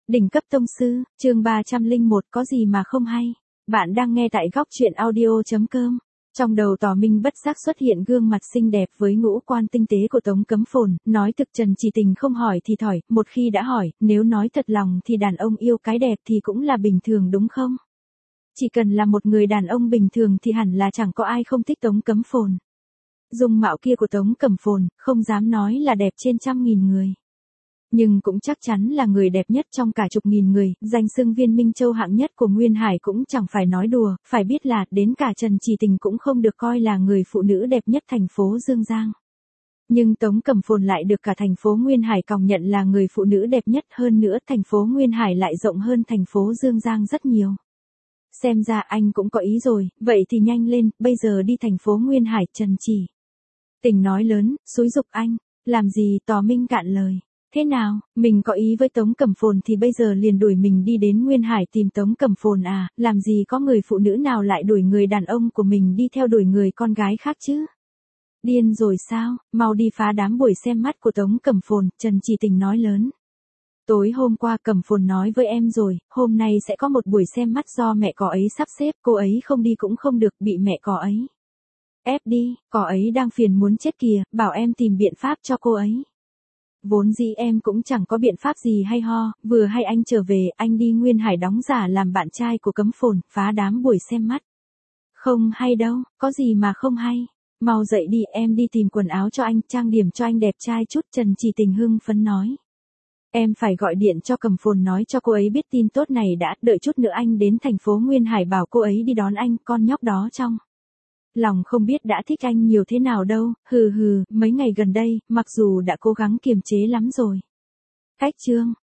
Đỉnh cấp tông sư, chương 301 có gì mà không hay. Bạn đang nghe tại góc truyện audio.com. Trong đầu Tỏ Minh bất giác xuất hiện gương mặt xinh đẹp với ngũ quan tinh tế của Tống Cấm Phồn, nói thực Trần Chỉ Tình không hỏi thì thỏi, một khi đã hỏi, nếu nói thật lòng thì đàn ông yêu cái đẹp thì cũng là bình thường đúng không? Chỉ cần là một người đàn ông bình thường thì hẳn là chẳng có ai không thích Tống Cấm Phồn. Dung mạo kia của Tống Cẩm Phồn, không dám nói là đẹp trên 100.000 người. Nhưng cũng chắc chắn là người đẹp nhất trong cả chục nghìn người, danh xưng Viên Minh Châu hạng nhất của Nguyên Hải cũng chẳng phải nói đùa, phải biết là đến cả Trần Chỉ Tình cũng không được coi là người phụ nữ đẹp nhất thành phố Dương Giang. Nhưng Tống Cẩm Phồn lại được cả thành phố Nguyên Hải công nhận là người phụ nữ đẹp nhất, hơn nữa thành phố Nguyên Hải lại rộng hơn thành phố Dương Giang rất nhiều. Xem ra anh cũng có ý rồi, vậy thì nhanh lên, bây giờ đi thành phố Nguyên Hải. Trần Chỉ Tình nói lớn, xúi giục anh. Làm gì? Tỏ Minh cạn lời. Thế nào, mình có ý với Tống Cẩm Phồn thì bây giờ liền đuổi mình đi đến Nguyên Hải tìm Tống Cẩm Phồn à, làm gì có người phụ nữ nào lại đuổi người đàn ông của mình đi theo đuổi người con gái khác chứ? Điên rồi sao, mau đi phá đám buổi xem mắt của Tống Cẩm Phồn. Trần Chỉ Tình nói lớn. Tối hôm qua Cẩm Phồn nói với em rồi, hôm nay sẽ có một buổi xem mắt do mẹ cỏ ấy sắp xếp, cô ấy không đi cũng không được, bị mẹ cỏ ấy ép đi, cỏ ấy đang phiền muốn chết kìa, bảo em tìm biện pháp cho cô ấy. Vốn dĩ em cũng chẳng có biện pháp gì hay ho, vừa hay anh trở về, anh đi Nguyên Hải đóng giả làm bạn trai của Cấm Phồn, phá đám buổi xem mắt. Không hay đâu, có gì mà không hay. Mau dậy đi, em đi tìm quần áo cho anh, trang điểm cho anh đẹp trai chút. Trần Chỉ Tình hưng phấn nói. Em phải gọi điện cho Cẩm Phồn nói cho cô ấy biết tin tốt này đã, đợi chút nữa anh đến thành phố Nguyên Hải bảo cô ấy đi đón anh, con nhóc đó trong lòng không biết đã thích anh nhiều thế nào đâu, mấy ngày gần đây, mặc dù đã cố gắng kiềm chế lắm rồi. Cách chương